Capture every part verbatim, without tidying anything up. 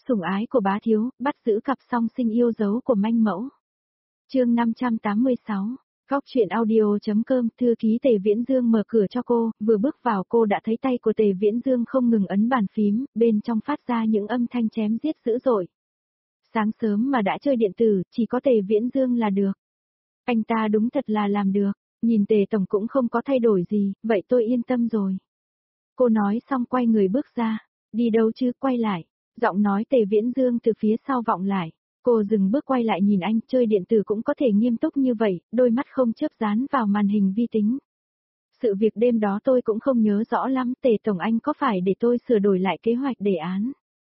Sủng ái của bá thiếu, bắt giữ cặp song sinh yêu dấu của manh mẫu. Chương năm trăm tám mươi sáu. Góc truyện audio.com. Thư ký Tề Viễn Dương mở cửa cho cô, vừa bước vào cô đã thấy tay của Tề Viễn Dương không ngừng ấn bàn phím, bên trong phát ra những âm thanh chém giết dữ dội. Sáng sớm mà đã chơi điện tử, chỉ có Tề Viễn Dương là được. Anh ta đúng thật là làm được, nhìn Tề Tổng cũng không có thay đổi gì, vậy tôi yên tâm rồi. Cô nói xong quay người bước ra, đi đâu chứ, quay lại. Giọng nói Tề Viễn Dương từ phía sau vọng lại. Cô dừng bước quay lại nhìn anh, chơi điện tử cũng có thể nghiêm túc như vậy, đôi mắt không chớp dán vào màn hình vi tính. Sự việc đêm đó tôi cũng không nhớ rõ lắm, Tề Tổng anh có phải để tôi sửa đổi lại kế hoạch đề án?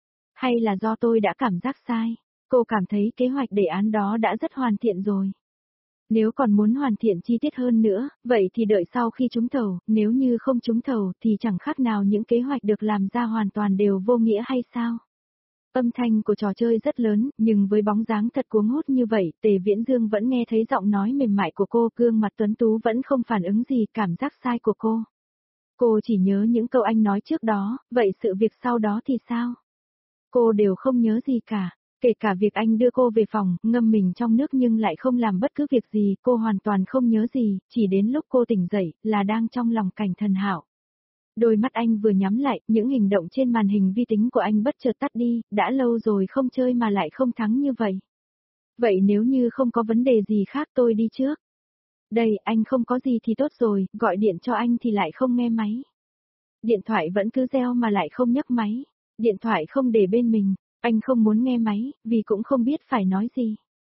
Hay là do tôi đã cảm giác sai? Cô cảm thấy kế hoạch đề án đó đã rất hoàn thiện rồi. Nếu còn muốn hoàn thiện chi tiết hơn nữa, vậy thì đợi sau khi trúng thầu, nếu như không trúng thầu thì chẳng khác nào những kế hoạch được làm ra hoàn toàn đều vô nghĩa hay sao? Âm thanh của trò chơi rất lớn, nhưng với bóng dáng thật cuống hút như vậy, Tề Viễn Dương vẫn nghe thấy giọng nói mềm mại của cô, gương mặt tuấn tú vẫn không phản ứng gì, cảm giác sai của cô. Cô chỉ nhớ những câu anh nói trước đó, vậy sự việc sau đó thì sao? Cô đều không nhớ gì cả, kể cả việc anh đưa cô về phòng, ngâm mình trong nước nhưng lại không làm bất cứ việc gì, cô hoàn toàn không nhớ gì, chỉ đến lúc cô tỉnh dậy, là đang trong lòng Cảnh Thần Hạo. Đôi mắt anh vừa nhắm lại, những hình động trên màn hình vi tính của anh bất chợt tắt đi, đã lâu rồi không chơi mà lại không thắng như vậy. Vậy nếu như không có vấn đề gì khác tôi đi trước. Đây, anh không có gì thì tốt rồi, gọi điện cho anh thì lại không nghe máy. Điện thoại vẫn cứ reo mà lại không nhấc máy. Điện thoại không để bên mình, anh không muốn nghe máy, vì cũng không biết phải nói gì.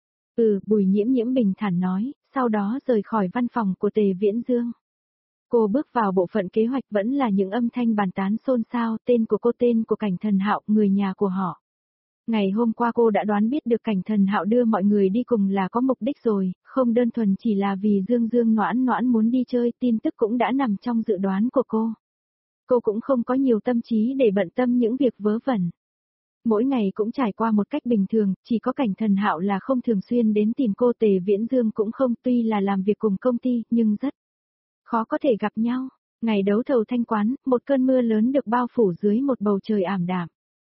Ừ, Bùi Nhiễm Nhiễm bình thản nói, sau đó rời khỏi văn phòng của Tề Viễn Dương. Cô bước vào bộ phận kế hoạch vẫn là những âm thanh bàn tán xôn xao, tên của cô, tên của Cảnh Thần Hạo, người nhà của họ. Ngày hôm qua cô đã đoán biết được Cảnh Thần Hạo đưa mọi người đi cùng là có mục đích rồi, không đơn thuần chỉ là vì Dương Dương Noãn Noãn muốn đi chơi, tin tức cũng đã nằm trong dự đoán của cô. Cô cũng không có nhiều tâm trí để bận tâm những việc vớ vẩn. Mỗi ngày cũng trải qua một cách bình thường, chỉ có Cảnh Thần Hạo là không thường xuyên đến tìm cô. Tề Viễn Dương cũng không, tuy là làm việc cùng công ty, nhưng rất khó có thể gặp nhau. Ngày đấu thầu thanh quán, một cơn mưa lớn được bao phủ dưới một bầu trời ảm đạm.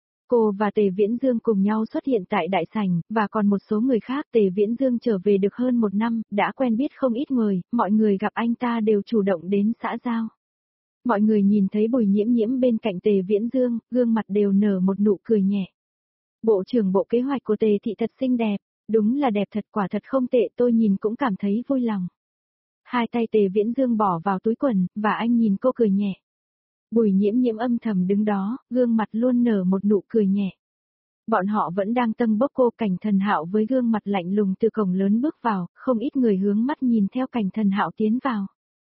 Cô và Tề Viễn Dương cùng nhau xuất hiện tại đại sảnh, và còn một số người khác. Tề Viễn Dương trở về được hơn một năm, đã quen biết không ít người, mọi người gặp anh ta đều chủ động đến xã giao. Mọi người nhìn thấy Bùi Nhiễm Nhiễm bên cạnh Tề Viễn Dương, gương mặt đều nở một nụ cười nhẹ. Bộ trưởng bộ kế hoạch của Tề thị thật xinh đẹp, đúng là đẹp thật, quả thật không tệ, tôi nhìn cũng cảm thấy vui lòng. Hai tay Tề Viễn Dương bỏ vào túi quần, và anh nhìn cô cười nhẹ. Bùi Nhiễm Nhiễm âm thầm đứng đó, gương mặt luôn nở một nụ cười nhẹ. Bọn họ vẫn đang tâng bốc cô. Cảnh Thần Hạo với gương mặt lạnh lùng từ cổng lớn bước vào, không ít người hướng mắt nhìn theo Cảnh Thần Hạo tiến vào.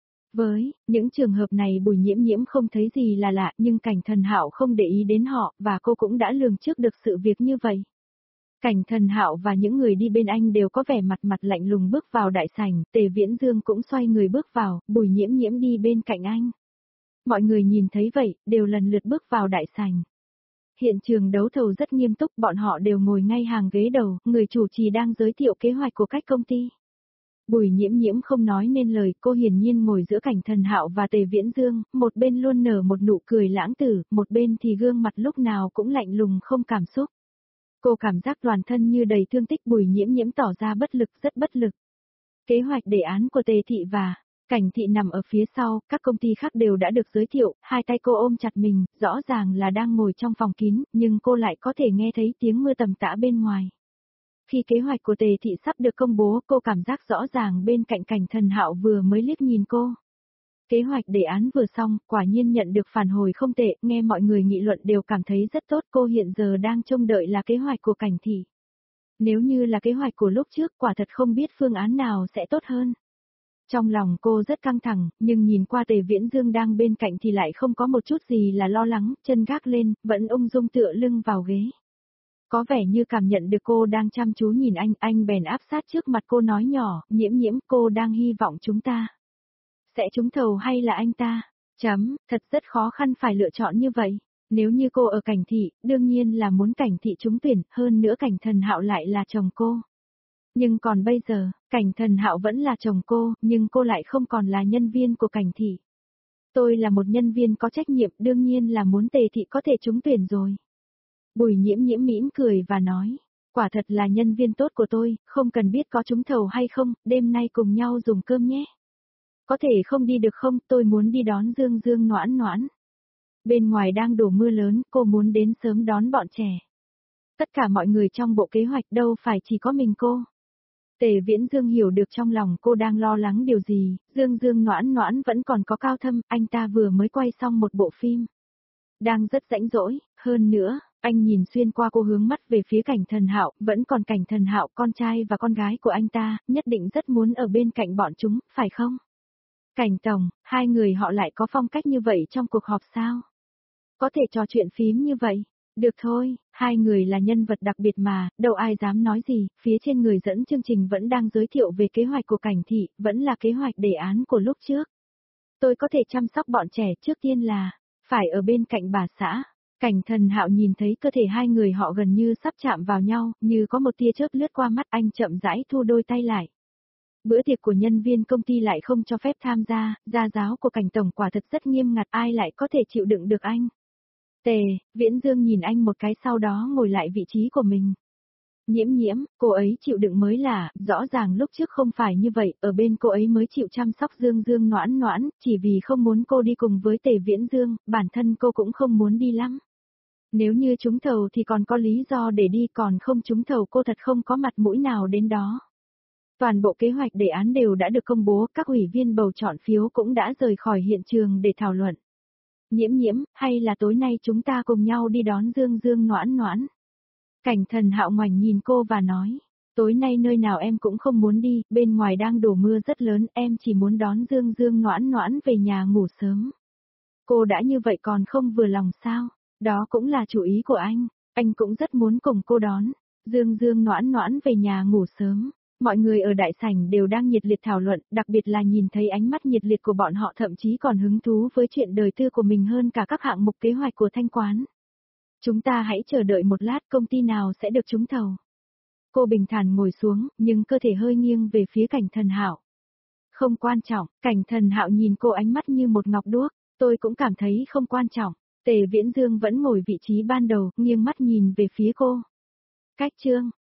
Với những trường hợp này Bùi Nhiễm Nhiễm không thấy gì là lạ, nhưng Cảnh Thần Hạo không để ý đến họ, và cô cũng đã lường trước được sự việc như vậy. Cảnh Thần Hạo và những người đi bên anh đều có vẻ mặt mặt lạnh lùng bước vào đại sảnh, Tề Viễn Dương cũng xoay người bước vào, Bùi Nhiễm Nhiễm đi bên cạnh anh. Mọi người nhìn thấy vậy, đều lần lượt bước vào đại sảnh. Hiện trường đấu thầu rất nghiêm túc, bọn họ đều ngồi ngay hàng ghế đầu, người chủ trì đang giới thiệu kế hoạch của các công ty. Bùi Nhiễm Nhiễm không nói nên lời, cô hiển nhiên ngồi giữa Cảnh Thần Hạo và Tề Viễn Dương, một bên luôn nở một nụ cười lãng tử, một bên thì gương mặt lúc nào cũng lạnh lùng không cảm xúc. Cô cảm giác toàn thân như đầy thương tích. Bùi Nhiễm Nhiễm tỏ ra bất lực, rất bất lực. Kế hoạch đề án của Tề thị và Cảnh thị nằm ở phía sau, các công ty khác đều đã được giới thiệu, hai tay cô ôm chặt mình, rõ ràng là đang ngồi trong phòng kín, nhưng cô lại có thể nghe thấy tiếng mưa tầm tã bên ngoài. Khi kế hoạch của Tề thị sắp được công bố, cô cảm giác rõ ràng bên cạnh Cảnh Thần Hạo vừa mới liếc nhìn cô. Kế hoạch đề án vừa xong, quả nhiên nhận được phản hồi không tệ, nghe mọi người nghị luận đều cảm thấy rất tốt. Cô hiện giờ đang trông đợi là kế hoạch của Cảnh thị. Nếu như là kế hoạch của lúc trước, quả thật không biết phương án nào sẽ tốt hơn. Trong lòng cô rất căng thẳng, nhưng nhìn qua Tề Viễn Dương đang bên cạnh thì lại không có một chút gì là lo lắng, chân gác lên, vẫn ung dung tựa lưng vào ghế. Có vẻ như cảm nhận được cô đang chăm chú nhìn anh, anh bèn áp sát trước mặt cô nói nhỏ, Nhiễm Nhiễm, cô đang hy vọng chúng ta sẽ trúng thầu hay là anh ta? Chấm, thật rất khó khăn phải lựa chọn như vậy. Nếu như cô ở Cảnh thị, đương nhiên là muốn Cảnh thị trúng tuyển, hơn nữa Cảnh Thần Hạo lại là chồng cô. Nhưng còn bây giờ, Cảnh Thần Hạo vẫn là chồng cô, nhưng cô lại không còn là nhân viên của Cảnh thị. Tôi là một nhân viên có trách nhiệm, đương nhiên là muốn Tề thị có thể trúng tuyển rồi. Bùi nhiễm nhiễm mỉm cười và nói, quả thật là nhân viên tốt của tôi, không cần biết có trúng thầu hay không, đêm nay cùng nhau dùng cơm nhé. Có thể không đi được không, tôi muốn đi đón Dương Dương Noãn Noãn. Bên ngoài đang đổ mưa lớn, cô muốn đến sớm đón bọn trẻ. Tất cả mọi người trong bộ kế hoạch đâu phải chỉ có mình cô. Tề Viễn Dương hiểu được trong lòng cô đang lo lắng điều gì, Dương Dương Noãn Noãn vẫn còn có Cao Thâm, anh ta vừa mới quay xong một bộ phim. Đang rất rãnh rỗi, hơn nữa, anh nhìn xuyên qua cô hướng mắt về phía Cảnh Thần Hạo, vẫn còn Cảnh Thần Hạo, con trai và con gái của anh ta, nhất định rất muốn ở bên cạnh bọn chúng, phải không? Cảnh Tổng, hai người họ lại có phong cách như vậy trong cuộc họp sao? Có thể trò chuyện phím như vậy? Được thôi, hai người là nhân vật đặc biệt mà, đâu ai dám nói gì, phía trên người dẫn chương trình vẫn đang giới thiệu về kế hoạch của Cảnh Thị, vẫn là kế hoạch đề án của lúc trước. Tôi có thể chăm sóc bọn trẻ trước tiên là, phải ở bên cạnh bà xã. Cảnh Thần Hạo nhìn thấy cơ thể hai người họ gần như sắp chạm vào nhau, như có một tia chớp lướt qua mắt anh chậm rãi thu đôi tay lại. Bữa tiệc của nhân viên công ty lại không cho phép tham gia, gia giáo của Cảnh Tổng quả thật rất nghiêm ngặt, ai lại có thể chịu đựng được anh. Tề, Viễn Dương nhìn anh một cái sau đó ngồi lại vị trí của mình. Nhiễm nhiễm, cô ấy chịu đựng mới lạ, rõ ràng lúc trước không phải như vậy, ở bên cô ấy mới chịu chăm sóc Dương Dương Noãn Noãn, chỉ vì không muốn cô đi cùng với Tề Viễn Dương, bản thân cô cũng không muốn đi lắm. Nếu như trúng thầu thì còn có lý do để đi, còn không trúng thầu cô thật không có mặt mũi nào đến đó. Toàn bộ kế hoạch đề án đều đã được công bố, các ủy viên bầu chọn phiếu cũng đã rời khỏi hiện trường để thảo luận. Nhiễm nhiễm, hay là tối nay chúng ta cùng nhau đi đón Dương Dương Noãn Noãn? Cảnh Thần Hạo ngoảnh nhìn cô và nói, tối nay nơi nào em cũng không muốn đi, bên ngoài đang đổ mưa rất lớn, em chỉ muốn đón Dương Dương Noãn Noãn về nhà ngủ sớm. Cô đã như vậy còn không vừa lòng sao? Đó cũng là chủ ý của anh, anh cũng rất muốn cùng cô đón Dương Dương Noãn Noãn về nhà ngủ sớm. Mọi người ở đại sảnh đều đang nhiệt liệt thảo luận, đặc biệt là nhìn thấy ánh mắt nhiệt liệt của bọn họ, thậm chí còn hứng thú với chuyện đời tư của mình hơn cả các hạng mục kế hoạch của thanh quán. Chúng ta hãy chờ đợi một lát, công ty nào sẽ được trúng thầu. Cô bình thản ngồi xuống, nhưng cơ thể hơi nghiêng về phía Cảnh Thần Hạo. Không quan trọng, Cảnh Thần Hạo nhìn cô ánh mắt như một ngọc đuốc, tôi cũng cảm thấy không quan trọng. Tề Viễn Dương vẫn ngồi vị trí ban đầu, nghiêng mắt nhìn về phía cô. Cách chương